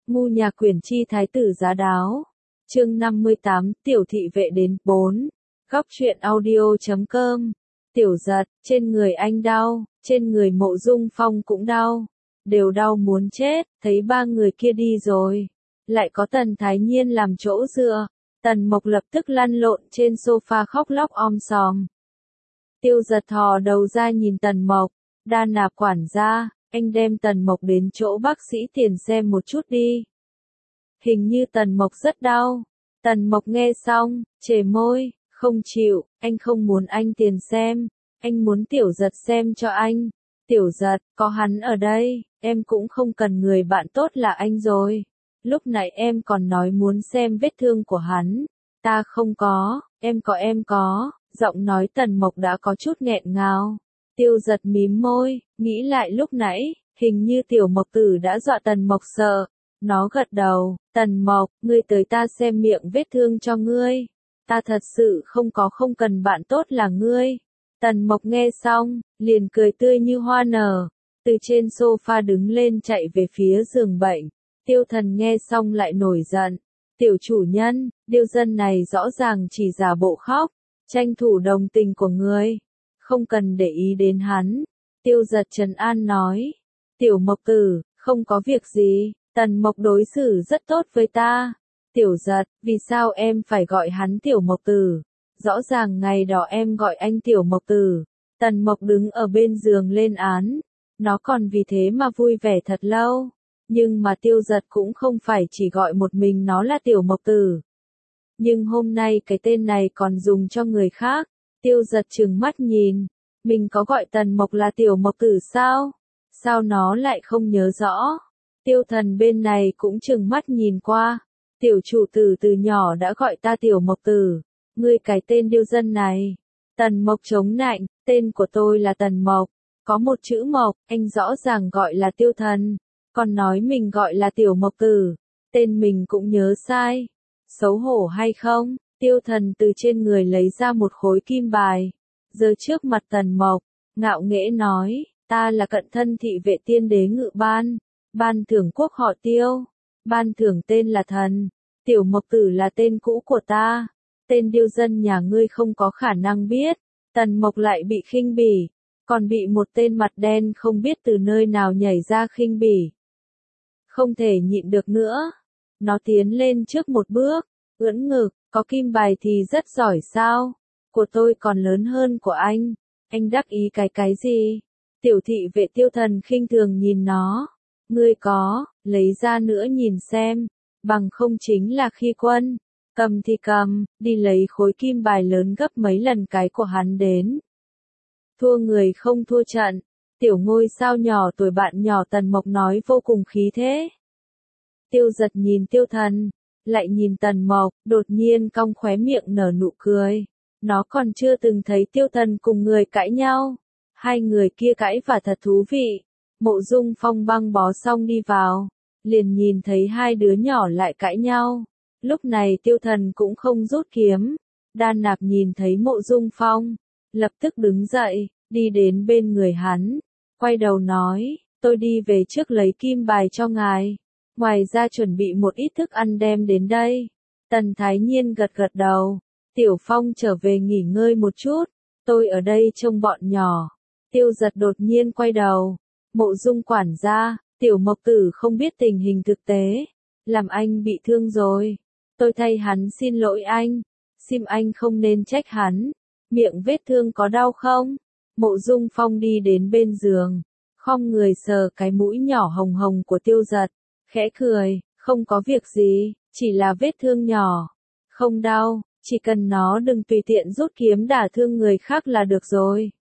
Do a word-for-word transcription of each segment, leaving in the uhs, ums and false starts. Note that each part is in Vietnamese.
Ngu nhà quyền chi thái tử giá đáo. Chương năm mươi tám, tiểu thị vệ đến. bốn. Góc truyện audio chấm com. Tiểu Giật, trên người anh đau, trên người Mộ Dung Phong cũng đau, đều đau muốn chết, thấy ba người kia đi rồi, lại có Tần Thái Nhiên làm chỗ dựa, Tần Mộc lập tức lăn lộn trên sofa khóc lóc om sòm. Tiêu Giật thò đầu ra nhìn Tần Mộc, Đa Nạp quản gia, anh đem Tần Mộc đến chỗ bác sĩ Tiền xem một chút đi. Hình như Tần Mộc rất đau. Tần Mộc nghe xong, chề môi, không chịu, anh không muốn anh Tiền xem, anh muốn Tiểu Giật xem cho anh. Tiểu Giật, có hắn ở đây, em cũng không cần người bạn tốt là anh rồi. Lúc nãy em còn nói muốn xem vết thương của hắn. Ta không có, em có em có, giọng nói Tần Mộc đã có chút nghẹn ngào. Tiêu Giật mím môi, nghĩ lại lúc nãy, hình như Tiểu Mộc Tử đã dọa Tần Mộc sợ. Nó gật đầu, Tần Mộc, ngươi tới ta xem miệng vết thương cho ngươi. Ta thật sự không có không cần bạn tốt là ngươi. Tần Mộc nghe xong, liền cười tươi như hoa nở, từ trên sofa đứng lên chạy về phía giường bệnh. Tiêu Thần nghe xong lại nổi giận. Tiểu chủ nhân, điêu dân này rõ ràng chỉ giả bộ khóc, tranh thủ đồng tình của ngươi. Không cần để ý đến hắn. Tiêu Giật trấn an nói. Tiểu Mộc Tử, không có việc gì, Tần Mộc đối xử rất tốt với ta. Tiểu Giật, vì sao em phải gọi hắn Tiểu Mộc Tử? Rõ ràng ngày đó em gọi anh Tiểu Mộc Tử. Tần Mộc đứng ở bên giường lên án. Nó còn vì thế mà vui vẻ thật lâu. Nhưng mà Tiêu Giật cũng không phải chỉ gọi một mình nó là Tiểu Mộc Tử. Nhưng hôm nay cái tên này còn dùng cho người khác. Tiêu Giật trừng mắt nhìn. Mình có gọi Tần Mộc là Tiểu Mộc Tử sao? Sao nó lại không nhớ rõ? Tiêu Thần bên này cũng trừng mắt nhìn qua. Tiểu chủ tử từ nhỏ đã gọi ta Tiểu Mộc Tử. Ngươi cái tên điêu dân này. Tần Mộc chống nạnh, tên của tôi là Tần Mộc. Có một chữ Mộc, anh rõ ràng gọi là Tiêu Thần. Còn nói mình gọi là Tiểu Mộc Tử. Tên mình cũng nhớ sai. Xấu hổ hay không? Tiêu Thần từ trên người lấy ra một khối kim bài. Giơ trước mặt Tần Mộc, ngạo nghễ nói, ta là cận thân thị vệ tiên đế ngự ban. Ban thưởng quốc họ Tiêu. Ban thưởng tên là Thần. Tiểu Mộc Tử là tên cũ của ta. Tên điêu dân nhà ngươi không có khả năng biết. Tần Mộc lại bị khinh bỉ. Còn bị một tên mặt đen không biết từ nơi nào nhảy ra khinh bỉ. Không thể nhịn được nữa. Nó tiến lên trước một bước. Ưỡn ngực, có kim bài thì rất giỏi sao? Của tôi còn lớn hơn của anh. Anh đắc ý cái cái gì? Tiểu thị vệ Tiêu Thần khinh thường nhìn nó. Ngươi có, lấy ra nữa nhìn xem. Bằng không chính là khi quân. Cầm thì cầm, đi lấy khối kim bài lớn gấp mấy lần cái của hắn đến. Thua người không thua trận. Tiểu ngôi sao nhỏ tuổi bạn nhỏ Tần Mộc nói vô cùng khí thế. Tiêu Giật nhìn Tiêu Thần, lại nhìn Tần Mộc, đột nhiên cong khóe miệng nở nụ cười. Nó còn chưa từng thấy Tiêu Thần cùng người cãi nhau. Hai người kia cãi và thật thú vị. Mộ Dung Phong băng bó xong đi vào, liền nhìn thấy hai đứa nhỏ lại cãi nhau. Lúc này Tiêu Thần cũng không rút kiếm. Đa Nạp nhìn thấy Mộ Dung Phong, lập tức đứng dậy, đi đến bên người hắn, quay đầu nói, tôi đi về trước lấy kim bài cho ngài. Ngoài ra chuẩn bị một ít thức ăn đem đến đây. Tần Thái Nhiên gật gật đầu. Tiểu Phong trở về nghỉ ngơi một chút. Tôi ở đây trông bọn nhỏ. Tiêu Giật đột nhiên quay đầu. Mộ Dung quản gia, Tiểu Mộc Tử không biết tình hình thực tế. Làm anh bị thương rồi. Tôi thay hắn xin lỗi anh. Xin anh không nên trách hắn. Miệng vết thương có đau không? Mộ Dung Phong đi đến bên giường. Khom người sờ cái mũi nhỏ hồng hồng của Tiêu Giật. Khẽ cười, không có việc gì, chỉ là vết thương nhỏ. Không đau, chỉ cần nó đừng tùy tiện rút kiếm đả thương người khác là được rồi.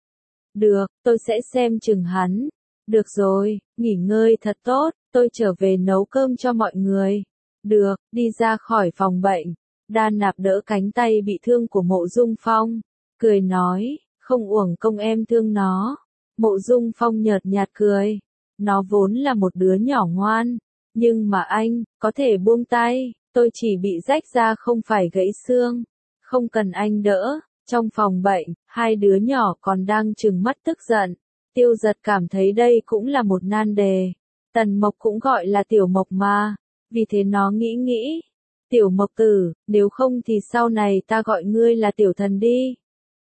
Được, tôi sẽ xem chừng hắn. Được rồi, nghỉ ngơi thật tốt, tôi trở về nấu cơm cho mọi người. Được, đi ra khỏi phòng bệnh. Đa Nạp đỡ cánh tay bị thương của Mộ Dung Phong, cười nói, không uổng công em thương nó. Mộ Dung Phong nhợt nhạt cười. Nó vốn là một đứa nhỏ ngoan. Nhưng mà anh, có thể buông tay, tôi chỉ bị rách da không phải gãy xương. Không cần anh đỡ. Trong phòng bệnh, hai đứa nhỏ còn đang trừng mắt tức giận. Tiêu Giật cảm thấy đây cũng là một nan đề. Tần Mộc cũng gọi là Tiểu Mộc mà. vì thế nó nghĩ nghĩ. Tiểu Mộc Tử, nếu không thì sau này ta gọi ngươi là tiểu thần đi.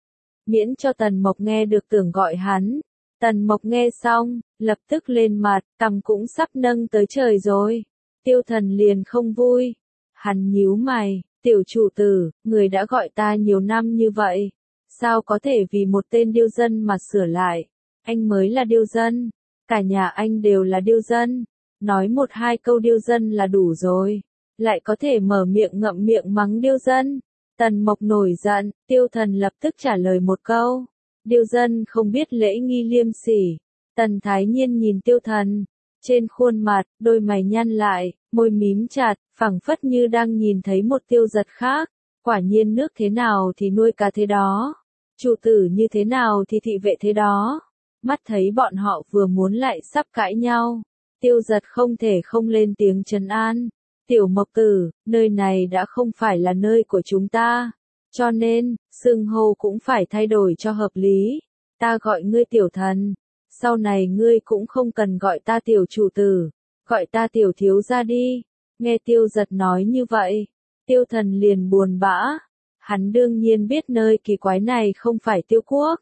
Miễn cho Tần Mộc nghe được tưởng gọi hắn. Tần Mộc nghe xong, lập tức lên mặt, cằm cũng sắp nâng tới trời rồi. Tiêu Thần liền không vui. Hắn nhíu mày, tiểu chủ tử, người đã gọi ta nhiều năm như vậy. Sao có thể vì một tên điêu dân mà sửa lại? Anh mới là điêu dân. Cả nhà anh đều là điêu dân. Nói một hai câu điêu dân là đủ rồi. Lại có thể mở miệng ngậm miệng mắng điêu dân. Tần Mộc nổi giận, Tiêu Thần lập tức trả lời một câu. Điêu dân không biết lễ nghi liêm sỉ. Tần Thái Nhiên nhìn Tiêu Thần. Trên khuôn mặt, đôi mày nhăn lại, môi mím chặt, phảng phất như đang nhìn thấy một Tiêu Giật khác. Quả nhiên nước thế nào thì nuôi cá thế đó. Chủ tử như thế nào thì thị vệ thế đó. Mắt thấy bọn họ vừa muốn lại sắp cãi nhau. Tiêu Giật không thể không lên tiếng trấn an. Tiểu Mộc Tử, nơi này đã không phải là nơi của chúng ta. Cho nên, xưng hô cũng phải thay đổi cho hợp lý. Ta gọi ngươi tiểu thần. Sau này ngươi cũng không cần gọi ta tiểu chủ tử. Gọi ta tiểu thiếu gia đi. Nghe Tiêu Giật nói như vậy. Tiêu Thần liền buồn bã. Hắn đương nhiên biết nơi kỳ quái này không phải Tiêu Quốc.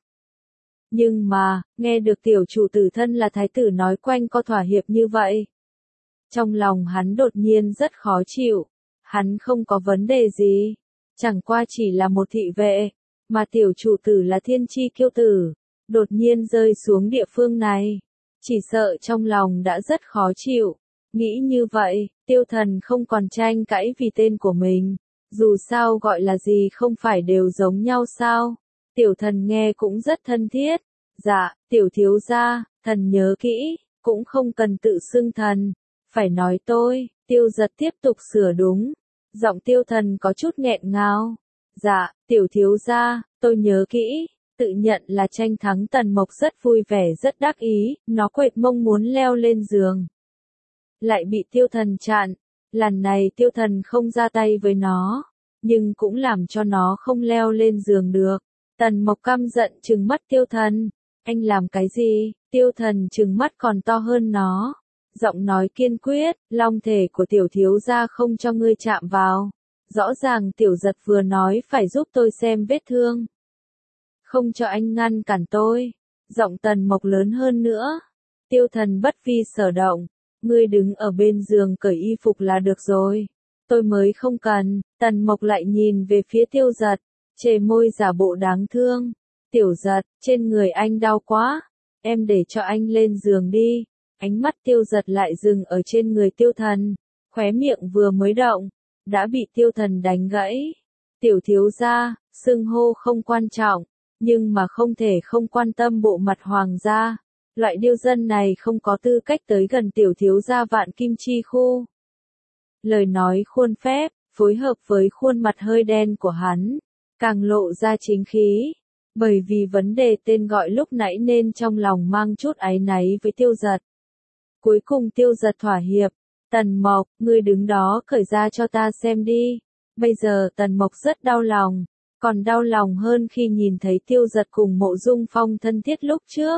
Nhưng mà, nghe được tiểu chủ tử thân là thái tử nói quanh co thỏa hiệp như vậy. Trong lòng hắn đột nhiên rất khó chịu. Hắn không có vấn đề gì. Chẳng qua chỉ là một thị vệ. Mà tiểu chủ tử là thiên chi kiêu tử. Đột nhiên rơi xuống địa phương này. Chỉ sợ trong lòng đã rất khó chịu. Nghĩ như vậy, Tiêu Thần không còn tranh cãi vì tên của mình. Dù sao gọi là gì không phải đều giống nhau sao. Tiểu Thần nghe cũng rất thân thiết. Dạ, tiểu thiếu gia, thần nhớ kỹ, cũng không cần tự xưng thần. Phải nói tôi, Tiêu Giật tiếp tục sửa đúng. Giọng Tiêu Thần có chút nghẹn ngào. Dạ, tiểu thiếu gia, tôi nhớ kỹ. Tự nhận là tranh thắng Tần Mộc rất vui vẻ rất đắc ý, nó quệt mông muốn leo lên giường. Lại bị Tiêu Thần chặn. Lần này Tiêu Thần không ra tay với nó, nhưng cũng làm cho nó không leo lên giường được. Tần Mộc căm giận trừng mắt Tiêu Thần. Anh làm cái gì? Tiêu Thần trừng mắt còn to hơn nó. Giọng nói kiên quyết, long thể của tiểu thiếu gia không cho ngươi chạm vào. Rõ ràng Tiểu Giật vừa nói phải giúp tôi xem vết thương. Không cho anh ngăn cản tôi. Giọng Tần Mộc lớn hơn nữa. Tiêu Thần bất vi sở động. Ngươi đứng ở bên giường cởi y phục là được rồi. Tôi mới không cần. Tần Mộc lại nhìn về phía Tiêu Giật. Chề môi giả bộ đáng thương. Tiểu Giật, trên người anh đau quá. Em để cho anh lên giường đi. Ánh mắt Tiêu Giật lại dừng ở trên người Tiêu Thần. Khóe miệng vừa mới động. Đã bị Tiêu Thần đánh gãy. Tiểu thiếu gia, xưng hô không quan trọng. Nhưng mà không thể không quan tâm bộ mặt hoàng gia. Loại điêu dân này không có tư cách tới gần tiểu thiếu gia Vạn Kim Chi khu. Lời nói khuôn phép, phối hợp với khuôn mặt hơi đen của hắn, càng lộ ra chính khí. Bởi vì vấn đề tên gọi lúc nãy nên trong lòng mang chút áy náy với Tiêu Giật. Cuối cùng Tiêu Giật thỏa hiệp. Tần Mộc, ngươi đứng đó cởi ra cho ta xem đi. Bây giờ Tần Mộc rất đau lòng. Còn đau lòng hơn khi nhìn thấy Tiêu Giật cùng Mộ Dung Phong thân thiết lúc trước.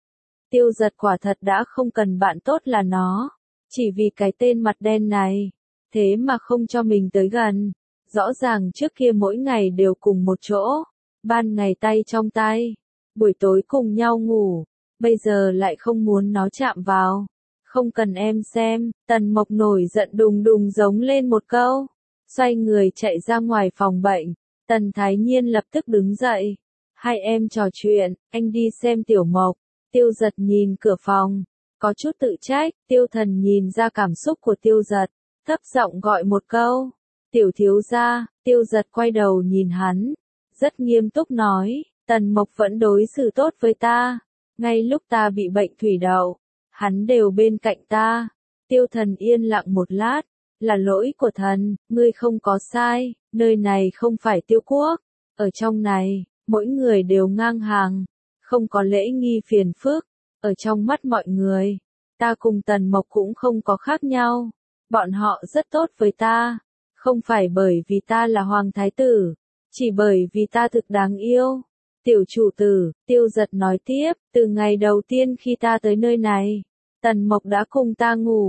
Tiêu Giật quả thật đã không cần bạn tốt là nó. Chỉ vì cái tên mặt đen này. Thế mà không cho mình tới gần. Rõ ràng trước kia mỗi ngày đều cùng một chỗ. Ban ngày tay trong tay. Buổi tối cùng nhau ngủ. Bây giờ lại không muốn nó chạm vào. Không cần em xem. Tần Mộc nổi giận đùng đùng giống lên một câu. Xoay người chạy ra ngoài phòng bệnh. Tần Thái Nhiên lập tức đứng dậy. Hai em trò chuyện, anh đi xem Tiểu Mộc. Tiêu Giật nhìn cửa phòng. Có chút tự trách, Tiêu Thần nhìn ra cảm xúc của Tiêu Giật. Thấp giọng gọi một câu. Tiểu thiếu gia. Tiêu Giật quay đầu nhìn hắn. Rất nghiêm túc nói. Tần Mộc vẫn đối xử tốt với ta. Ngay lúc ta bị bệnh thủy đậu. Hắn đều bên cạnh ta. Tiêu Thần yên lặng một lát. Là lỗi của thần, ngươi không có sai. Nơi này không phải Tiêu Quốc. Ở trong này, mỗi người đều ngang hàng. Không có lễ nghi phiền phức. Ở trong mắt mọi người, ta cùng Tần Mộc cũng không có khác nhau. Bọn họ rất tốt với ta. Không phải bởi vì ta là hoàng thái tử. Chỉ bởi vì ta thực đáng yêu. Tiểu chủ tử, Tiêu Giật nói tiếp, từ ngày đầu tiên khi ta tới nơi này, Tần Mộc đã cùng ta ngủ.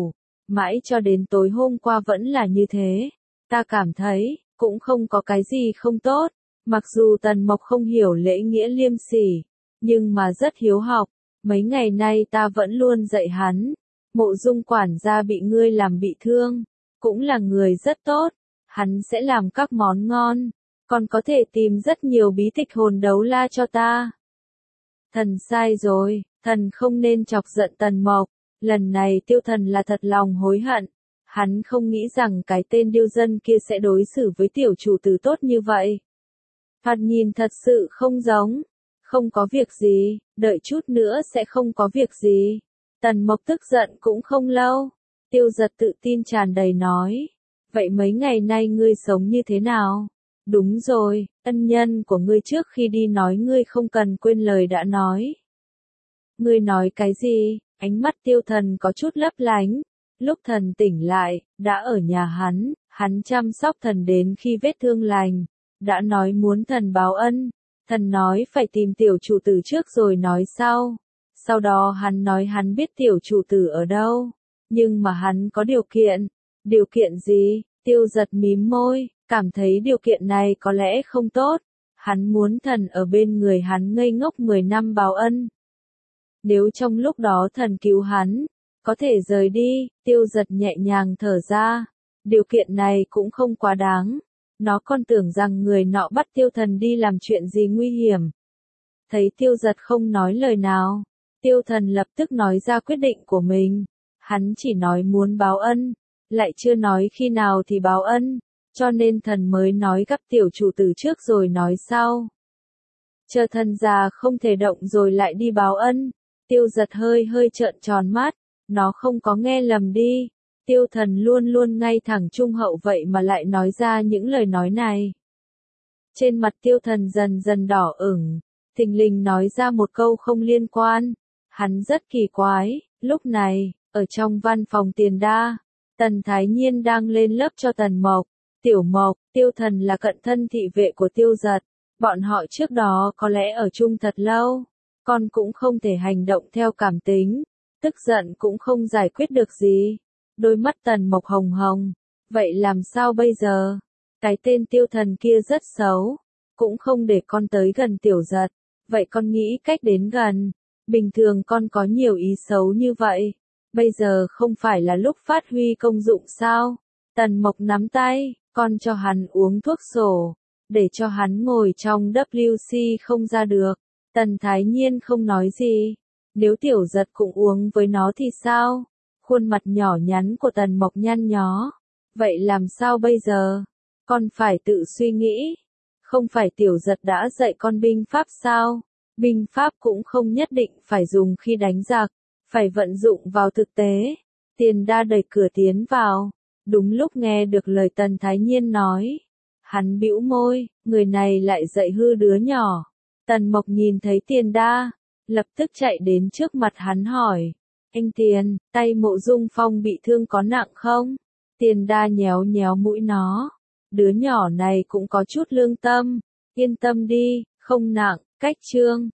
Mãi cho đến tối hôm qua vẫn là như thế. Ta cảm thấy, cũng không có cái gì không tốt. Mặc dù Tần Mộc không hiểu lễ nghĩa liêm sỉ, nhưng mà rất hiếu học. Mấy ngày nay ta vẫn luôn dạy hắn. Mộ Dung quản gia bị ngươi làm bị thương, cũng là người rất tốt. Hắn sẽ làm các món ngon, còn có thể tìm rất nhiều bí tịch hồn đấu la cho ta. Thần sai rồi, thần không nên chọc giận Tần Mộc. Lần này Tiêu Thần là thật lòng hối hận. Hắn không nghĩ rằng cái tên điêu dân kia sẽ đối xử với tiểu chủ tử tốt như vậy. Thoạt nhìn thật sự không giống. Không có việc gì, đợi chút nữa sẽ không có việc gì. Tần Mộc tức giận cũng không lâu. Tiêu Giật tự tin tràn đầy nói. Vậy mấy ngày nay ngươi sống như thế nào? Đúng rồi, ân nhân của ngươi trước khi đi nói ngươi không cần quên lời đã nói. Ngươi nói cái gì? Ánh mắt Tiêu Thần có chút lấp lánh. Lúc thần tỉnh lại, đã ở nhà hắn, hắn chăm sóc thần đến khi vết thương lành. Đã nói muốn thần báo ân. Thần nói phải tìm tiểu chủ tử trước rồi nói sau. Sau đó hắn nói hắn biết tiểu chủ tử ở đâu. Nhưng mà hắn có điều kiện. Điều kiện gì? Tiêu Giật mím môi, cảm thấy điều kiện này có lẽ không tốt. Hắn muốn thần ở bên người hắn ngây ngốc mười năm báo ân. Nếu trong lúc đó thần cứu hắn, có thể rời đi, Tiêu Giật nhẹ nhàng thở ra. Điều kiện này cũng không quá đáng. Nó còn tưởng rằng người nọ bắt Tiêu Thần đi làm chuyện gì nguy hiểm. Thấy Tiêu Giật không nói lời nào, Tiêu Thần lập tức nói ra quyết định của mình. Hắn chỉ nói muốn báo ân, lại chưa nói khi nào thì báo ân, cho nên thần mới nói gặp tiểu chủ tử trước rồi nói sau. Chờ thần già không thể động rồi lại đi báo ân. Tiêu Giật hơi hơi trợn tròn mắt, nó không có nghe lầm đi. Tiêu Thần luôn luôn ngay thẳng trung hậu vậy mà lại nói ra những lời nói này. Trên mặt Tiêu Thần dần dần đỏ ửng, thình lình nói ra một câu không liên quan. Hắn rất kỳ quái, lúc này, ở trong văn phòng Tiền Đa, Tần Thái Nhiên đang lên lớp cho Tần Mộc. Tiểu Mộc, Tiêu Thần là cận thân thị vệ của Tiêu Giật. Bọn họ trước đó có lẽ ở chung thật lâu, con cũng không thể hành động theo cảm tính, tức giận cũng không giải quyết được gì. Đôi mắt Tần Mộc hồng hồng, vậy làm sao bây giờ? Cái tên Tiêu Thần kia rất xấu, cũng không để con tới gần Tiểu Giật, vậy con nghĩ cách đến gần. Bình thường con có nhiều ý xấu như vậy, bây giờ không phải là lúc phát huy công dụng sao? Tần Mộc nắm tay, con cho hắn uống thuốc sổ, để cho hắn ngồi trong W C không ra được. Tần Thái Nhiên không nói gì, nếu Tiểu Giật cũng uống với nó thì sao? Khuôn mặt nhỏ nhắn của Tần Mộc nhăn nhó. Vậy làm sao bây giờ? Con phải tự suy nghĩ. Không phải Tiểu Giật đã dạy con binh pháp sao? Binh pháp cũng không nhất định phải dùng khi đánh giặc, phải vận dụng vào thực tế. Tiền Đa đẩy cửa tiến vào, đúng lúc nghe được lời Tần Thái Nhiên nói. Hắn bĩu môi, người này lại dạy hư đứa nhỏ. Tần Mộc nhìn thấy Tiền Đa, lập tức chạy đến trước mặt hắn hỏi. Anh Tiền, tay Mộ Dung Phong bị thương có nặng không? Tiền Đa nhéo nhéo mũi nó. Đứa nhỏ này cũng có chút lương tâm. Yên tâm đi, không nặng, cách chương.